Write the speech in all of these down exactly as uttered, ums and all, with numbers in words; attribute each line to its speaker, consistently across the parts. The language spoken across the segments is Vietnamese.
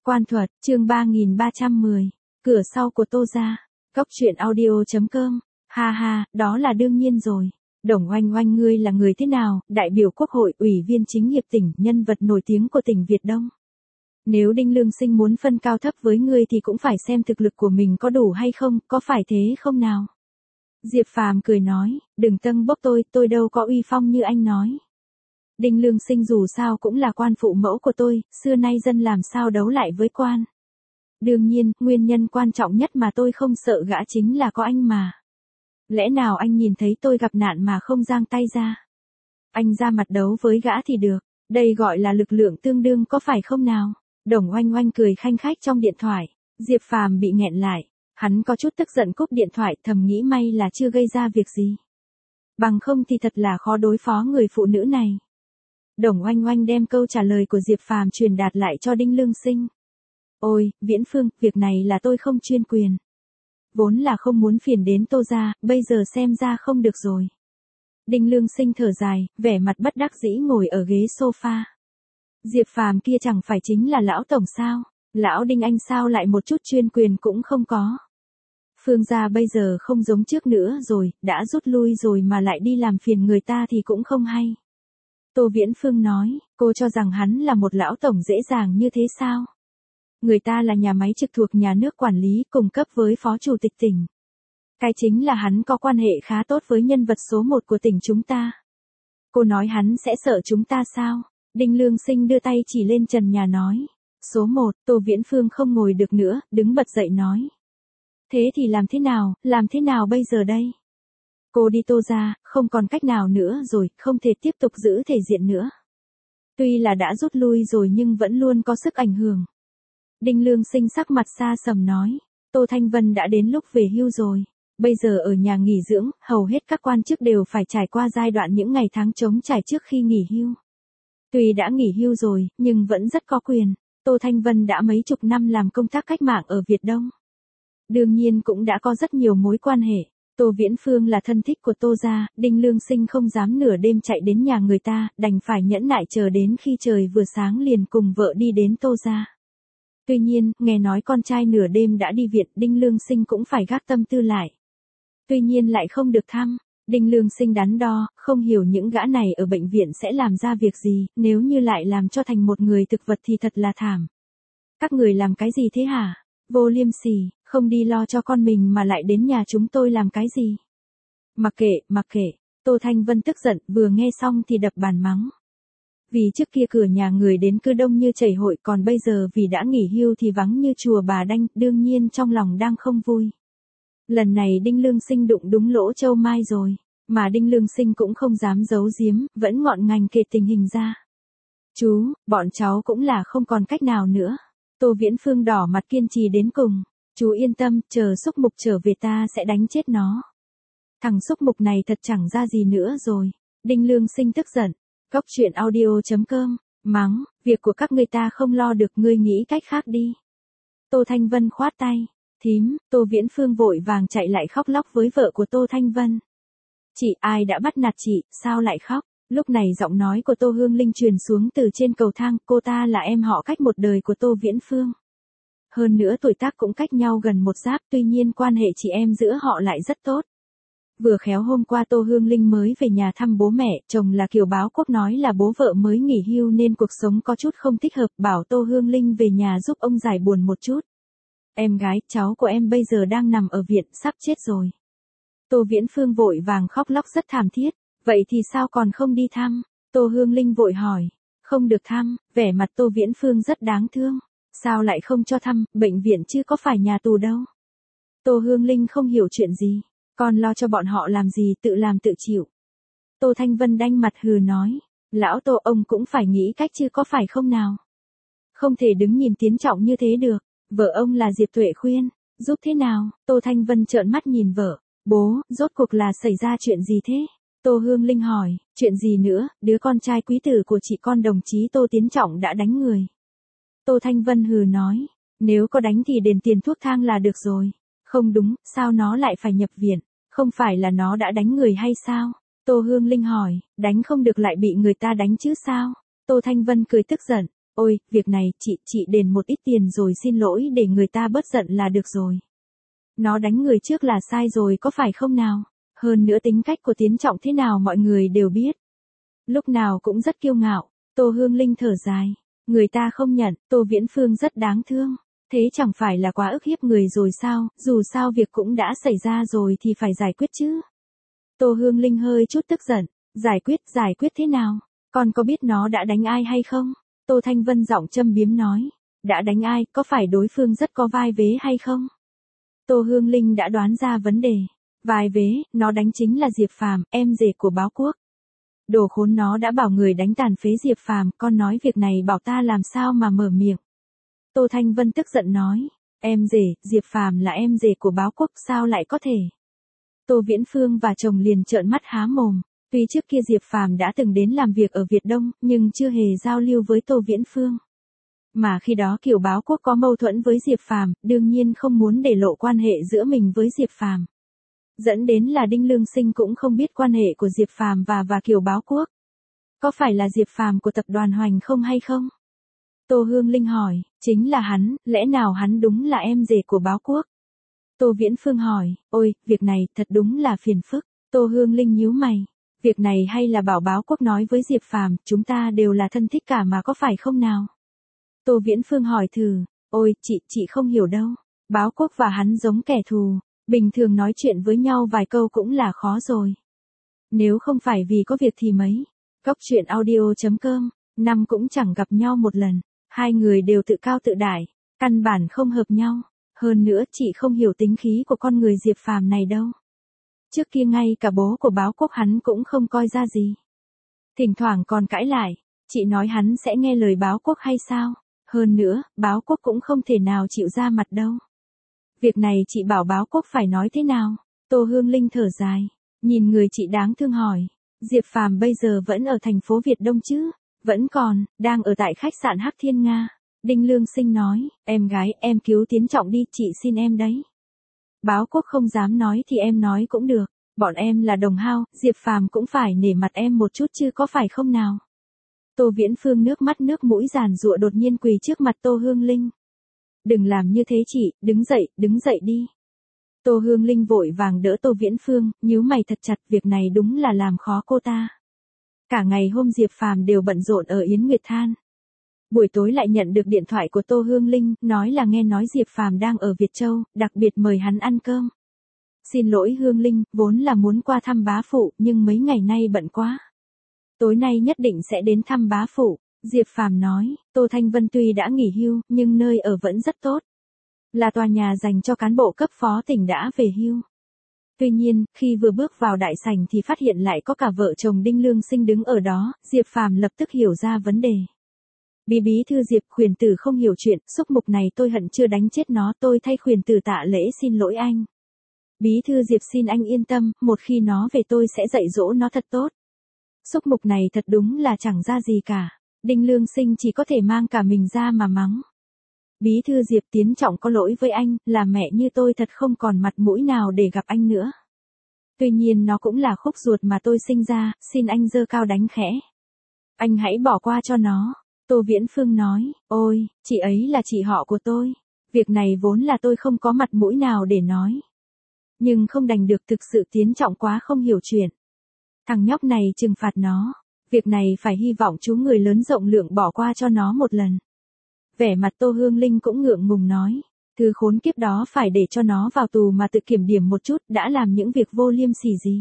Speaker 1: Quan thuật, chương ba nghìn ba trăm mười. Cửa sau của Tô gia. Cốc truyện audio chấm com. Ha ha, đó là đương nhiên rồi. Đồng Oanh Oanh, ngươi là người thế nào? Đại biểu Quốc hội, ủy viên chính hiệp tỉnh, nhân vật nổi tiếng của tỉnh Việt Đông. Nếu Đinh Lương Sinh muốn phân cao thấp với ngươi thì cũng phải xem thực lực của mình có đủ hay không, có phải thế không nào? Diệp Phàm cười nói, đừng tâng bốc tôi, tôi đâu có uy phong như anh nói. Đinh Lương Sinh dù sao cũng là quan phụ mẫu của tôi, xưa nay dân làm sao đấu lại với quan. Đương nhiên, nguyên nhân quan trọng nhất mà tôi không sợ gã chính là có anh mà. Lẽ nào anh nhìn thấy tôi gặp nạn mà không giang tay ra? Anh ra mặt đấu với gã thì được, đây gọi là lực lượng tương đương có phải không nào? Đồng Oanh Oanh cười khanh khách trong điện thoại, Diệp Phàm bị nghẹn lại, hắn có chút tức giận cúp điện thoại, thầm nghĩ may là chưa gây ra việc gì. Bằng không thì thật là khó đối phó người phụ nữ này. Đồng Oanh Oanh đem câu trả lời của Diệp Phàm truyền đạt lại cho Đinh Lương Sinh. Ôi, Viễn Phương, việc này là tôi không chuyên quyền. Vốn là không muốn phiền đến Tô gia, bây giờ xem ra không được rồi. Đinh Lương Sinh thở dài, vẻ mặt bất đắc dĩ ngồi ở ghế sofa. Diệp Phàm kia chẳng phải chính là lão tổng sao? Lão Đinh anh sao lại một chút chuyên quyền cũng không có? Phương gia bây giờ không giống trước nữa rồi, đã rút lui rồi mà lại đi làm phiền người ta thì cũng không hay. Tô Viễn Phương nói, cô cho rằng hắn là một lão tổng dễ dàng như thế sao? Người ta là nhà máy trực thuộc nhà nước quản lý cùng cấp với phó chủ tịch tỉnh. Cái chính là hắn có quan hệ khá tốt với nhân vật số một của tỉnh chúng ta. Cô nói hắn sẽ sợ chúng ta sao? Đinh Lương Sinh đưa tay chỉ lên trần nhà nói. Số một, Tô Viễn Phương không ngồi được nữa, đứng bật dậy nói. Thế thì làm thế nào, làm thế nào bây giờ đây? Cô đi Tô gia, không còn cách nào nữa rồi, không thể tiếp tục giữ thể diện nữa. Tuy là đã rút lui rồi nhưng vẫn luôn có sức ảnh hưởng. Đinh Lương Sinh sắc mặt xa sầm nói, Tô Thanh Vân đã đến lúc về hưu rồi. Bây giờ ở nhà nghỉ dưỡng, hầu hết các quan chức đều phải trải qua giai đoạn những ngày tháng trống trải trước khi nghỉ hưu. Tuy đã nghỉ hưu rồi, nhưng vẫn rất có quyền. Tô Thanh Vân đã mấy chục năm làm công tác cách mạng ở Việt Đông. Đương nhiên cũng đã có rất nhiều mối quan hệ. Tô Viễn Phương là thân thích của Tô gia, Đinh Lương Sinh không dám nửa đêm chạy đến nhà người ta, đành phải nhẫn nại chờ đến khi trời vừa sáng liền cùng vợ đi đến Tô gia. Tuy nhiên, nghe nói con trai nửa đêm đã đi viện, Đinh Lương Sinh cũng phải gác tâm tư lại. Tuy nhiên lại không được thăm. Đinh Lương Sinh đắn đo, không hiểu những gã này ở bệnh viện sẽ làm ra việc gì, nếu như lại làm cho thành một người thực vật thì thật là thảm. Các người làm cái gì thế hả? Vô liêm sỉ, không đi lo cho con mình mà lại đến nhà chúng tôi làm cái gì? Mặc kệ, mặc kệ, Tô Thanh Vân tức giận, vừa nghe xong thì đập bàn mắng. Vì trước kia cửa nhà người đến cứ đông như chảy hội, còn bây giờ vì đã nghỉ hưu thì vắng như chùa bà đanh, đương nhiên trong lòng đang không vui. Lần này Đinh Lương Sinh đụng đúng lỗ châu mai rồi, mà Đinh Lương Sinh cũng không dám giấu giếm, vẫn ngọn ngành kể tình hình ra. Chú, bọn cháu cũng là không còn cách nào nữa. Tô Viễn Phương đỏ mặt kiên trì đến cùng. Chú yên tâm, chờ Xúc Mục trở về ta sẽ đánh chết nó. Thằng Xúc Mục này thật chẳng ra gì nữa rồi. Đinh Lương Sinh tức giận. Cốc truyện audio chấm com. Mắng, việc của các người ta không lo được, ngươi nghĩ cách khác đi. Tô Thanh Vân khoát tay. Thím, Tô Viễn Phương vội vàng chạy lại khóc lóc với vợ của Tô Thanh Vân. Chị, ai đã bắt nạt chị, sao lại khóc? Lúc này giọng nói của Tô Hương Linh truyền xuống từ trên cầu thang, cô ta là em họ cách một đời của Tô Viễn Phương. Hơn nữa tuổi tác cũng cách nhau gần một giáp, tuy nhiên quan hệ chị em giữa họ lại rất tốt. Vừa khéo hôm qua Tô Hương Linh mới về nhà thăm bố mẹ, chồng là Kiều Báo Quốc nói là bố vợ mới nghỉ hưu nên cuộc sống có chút không thích hợp, bảo Tô Hương Linh về nhà giúp ông giải buồn một chút. Em gái, cháu của em bây giờ đang nằm ở viện, sắp chết rồi. Tô Viễn Phương vội vàng khóc lóc rất thảm thiết. Vậy thì sao còn không đi thăm? Tô Hương Linh vội hỏi. Không được thăm, vẻ mặt Tô Viễn Phương rất đáng thương. Sao lại không cho thăm, bệnh viện chứ có phải nhà tù đâu. Tô Hương Linh không hiểu chuyện gì. Con lo cho bọn họ làm gì, tự làm tự chịu. Tô Thanh Vân đanh mặt hừ nói. Lão Tô, ông cũng phải nghĩ cách chứ có phải không nào? Không thể đứng nhìn Tiến Trọng như thế được. Vợ ông là Diệp Tuệ khuyên. Giúp thế nào? Tô Thanh Vân trợn mắt nhìn vợ. Bố, rốt cuộc là xảy ra chuyện gì thế? Tô Hương Linh hỏi, chuyện gì nữa, đứa con trai quý tử của chị con đồng chí Tô Tiến Trọng đã đánh người. Tô Thanh Vân hừ nói, nếu có đánh thì đền tiền thuốc thang là được rồi. Không đúng, sao nó lại phải nhập viện? Không phải là nó đã đánh người hay sao? Tô Hương Linh hỏi, đánh không được lại bị người ta đánh chứ sao? Tô Thanh Vân cười tức giận, Ôi, việc này, chị, chị đền một ít tiền rồi xin lỗi để người ta bớt giận là được rồi. Nó đánh người trước là sai rồi có phải không nào? Hơn nữa tính cách của Tiến Trọng thế nào mọi người đều biết. Lúc nào cũng rất kiêu ngạo, Tô Hương Linh thở dài. Người ta không nhận, Tô Viễn Phương rất đáng thương. Thế chẳng phải là quá ức hiếp người rồi sao, dù sao việc cũng đã xảy ra rồi thì phải giải quyết chứ. Tô Hương Linh hơi chút tức giận, giải quyết, giải quyết thế nào? Con có biết nó đã đánh ai hay không? Tô Thanh Vân giọng châm biếm nói, đã đánh ai, có phải đối phương rất có vai vế hay không? Tô Hương Linh đã đoán ra vấn đề. Vai vế, nó đánh chính là Diệp Phàm, em rể của Báo Quốc. Đồ khốn, nó đã bảo người đánh tàn phế Diệp Phàm, con nói việc này bảo ta làm sao mà mở miệng. Tô Thanh Vân tức giận nói, em rể, Diệp Phàm là em rể của Báo Quốc sao lại có thể? Tô Viễn Phương và chồng liền trợn mắt há mồm, tuy trước kia Diệp Phàm đã từng đến làm việc ở Việt Đông, nhưng chưa hề giao lưu với Tô Viễn Phương. Mà khi đó Kiều Báo Quốc có mâu thuẫn với Diệp Phàm, đương nhiên không muốn để lộ quan hệ giữa mình với Diệp Phàm. Dẫn đến là Đinh Lương Sinh cũng không biết quan hệ của Diệp Phàm và và Kiều Báo Quốc. Có phải là Diệp Phàm của tập đoàn Hoành không hay không? Tô Hương Linh hỏi, chính là hắn, lẽ nào hắn đúng là em rể của Báo Quốc? Tô Viễn Phương hỏi, ôi, việc này thật đúng là phiền phức. Tô Hương Linh nhíu mày, việc này hay là bảo Báo Quốc nói với Diệp Phàm, chúng ta đều là thân thích cả mà có phải không nào? Tô Viễn Phương hỏi thử, ôi, chị, chị không hiểu đâu. Báo Quốc và hắn giống kẻ thù, bình thường nói chuyện với nhau vài câu cũng là khó rồi. Nếu không phải vì có việc thì mấy. Cóc truyện audio chấm com, năm cũng chẳng gặp nhau một lần. Hai người đều tự cao tự đại, căn bản không hợp nhau. Hơn nữa chị không hiểu tính khí của con người Diệp Phàm này đâu. Trước kia ngay cả bố của Báo Quốc hắn cũng không coi ra gì. Thỉnh thoảng còn cãi lại, chị nói hắn sẽ nghe lời Báo Quốc hay sao? Hơn nữa, Báo Quốc cũng không thể nào chịu ra mặt đâu. Việc này chị bảo Báo Quốc phải nói thế nào? Tô Hương Linh thở dài, nhìn người chị đáng thương hỏi, Diệp Phàm bây giờ vẫn ở thành phố Việt Đông chứ? Vẫn còn, đang ở tại khách sạn Hắc Thiên Nga. Đinh Lương Sinh nói, em gái, em cứu Tiến Trọng đi, chị xin em đấy. Báo Quốc không dám nói thì em nói cũng được, bọn em là đồng hao, Diệp Phàm cũng phải nể mặt em một chút chứ có phải không nào? Tô Viễn Phương nước mắt nước mũi giàn giụa đột nhiên quỳ trước mặt Tô Hương Linh. Đừng làm như thế chị, đứng dậy, đứng dậy đi. Tô Hương Linh vội vàng đỡ Tô Viễn Phương, nhíu mày thật chặt, việc này đúng là làm khó cô ta. Cả ngày hôm Diệp Phàm đều bận rộn ở Yến Nguyệt Than. Buổi tối lại nhận được điện thoại của Tô Hương Linh, nói là nghe nói Diệp Phàm đang ở Việt Châu, đặc biệt mời hắn ăn cơm. Xin lỗi Hương Linh, vốn là muốn qua thăm bá phụ, nhưng mấy ngày nay bận quá. Tối nay nhất định sẽ đến thăm bá phụ. Diệp Phàm nói, Tô Thanh Vân tuy đã nghỉ hưu, nhưng nơi ở vẫn rất tốt. Là tòa nhà dành cho cán bộ cấp phó tỉnh đã về hưu. Tuy nhiên, khi vừa bước vào đại sảnh thì phát hiện lại có cả vợ chồng Đinh Lương Sinh đứng ở đó, Diệp Phàm lập tức hiểu ra vấn đề. Bí bí thư Diệp, khuyển tử không hiểu chuyện, xúc mục này tôi hận chưa đánh chết nó, tôi thay khuyển tử tạ lễ xin lỗi anh. Bí thư Diệp xin anh yên tâm, một khi nó về tôi sẽ dạy dỗ nó thật tốt. Xúc mục này thật đúng là chẳng ra gì cả. Đinh Lương Sinh chỉ có thể mang cả mình ra mà mắng. Bí thư Diệp, Tiến Trọng có lỗi với anh, là mẹ như tôi thật không còn mặt mũi nào để gặp anh nữa. Tuy nhiên nó cũng là khúc ruột mà tôi sinh ra, xin anh giơ cao đánh khẽ. Anh hãy bỏ qua cho nó. Tô Viễn Phương nói, ôi, chị ấy là chị họ của tôi. Việc này vốn là tôi không có mặt mũi nào để nói. Nhưng không đành được, thực sự Tiến Trọng quá không hiểu chuyện. Thằng nhóc này trừng phạt nó. Việc này phải hy vọng chú người lớn rộng lượng bỏ qua cho nó một lần. Vẻ mặt Tô Hương Linh cũng ngượng ngùng nói. Thứ khốn kiếp đó phải để cho nó vào tù mà tự kiểm điểm một chút, đã làm những việc vô liêm sỉ gì.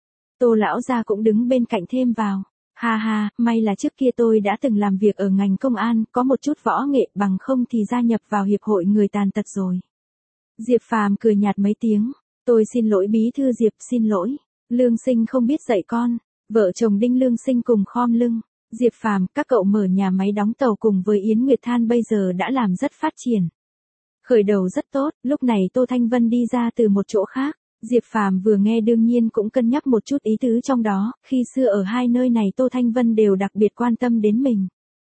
Speaker 1: Tô lão gia cũng đứng bên cạnh thêm vào. Ha ha, may là trước kia tôi đã từng làm việc ở ngành công an, có một chút võ nghệ, bằng không thì gia nhập vào hiệp hội người tàn tật rồi. Diệp Phàm cười nhạt mấy tiếng. Tôi xin lỗi bí thư Diệp, xin lỗi. Lương Sinh không biết dạy con. Vợ chồng Đinh Lương Sinh cùng khom lưng. Diệp Phàm, các cậu mở nhà máy đóng tàu cùng với Yến Nguyệt Than bây giờ đã làm rất phát triển. Khởi đầu rất tốt, lúc này Tô Thanh Vân đi ra từ một chỗ khác. Diệp Phàm vừa nghe đương nhiên cũng cân nhắc một chút ý tứ trong đó, khi xưa ở hai nơi này Tô Thanh Vân đều đặc biệt quan tâm đến mình.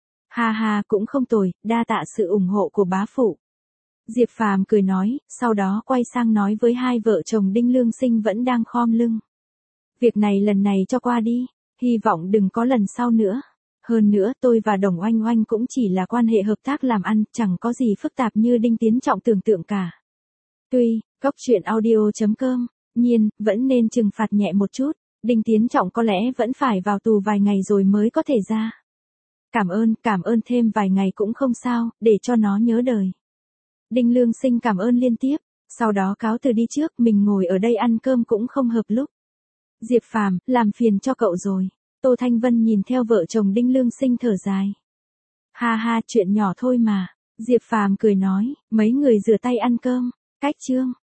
Speaker 1: Ha ha, cũng không tồi, đa tạ sự ủng hộ của bá phụ. Diệp Phàm cười nói, sau đó quay sang nói với hai vợ chồng Đinh Lương Sinh vẫn đang khom lưng. Việc này lần này cho qua đi, hy vọng đừng có lần sau nữa. Hơn nữa tôi và Đồng Oanh Oanh cũng chỉ là quan hệ hợp tác làm ăn, chẳng có gì phức tạp như Đinh Tiến Trọng tưởng tượng cả. Tuy, Cóc truyện audio.com, nhiên, vẫn nên trừng phạt nhẹ một chút, Đinh Tiến Trọng có lẽ vẫn phải vào tù vài ngày rồi mới có thể ra. Cảm ơn, cảm ơn thêm vài ngày cũng không sao, để cho nó nhớ đời. Đinh Lương Sinh cảm ơn liên tiếp, sau đó cáo từ đi trước, mình ngồi ở đây ăn cơm cũng không hợp lúc. Diệp Phàm, làm phiền cho cậu rồi. Tô Thanh Vân nhìn theo vợ chồng Đinh Lương Sinh thở dài. Ha ha, chuyện nhỏ thôi mà. Diệp Phàm cười nói, mấy người rửa tay ăn cơm. Cách chương.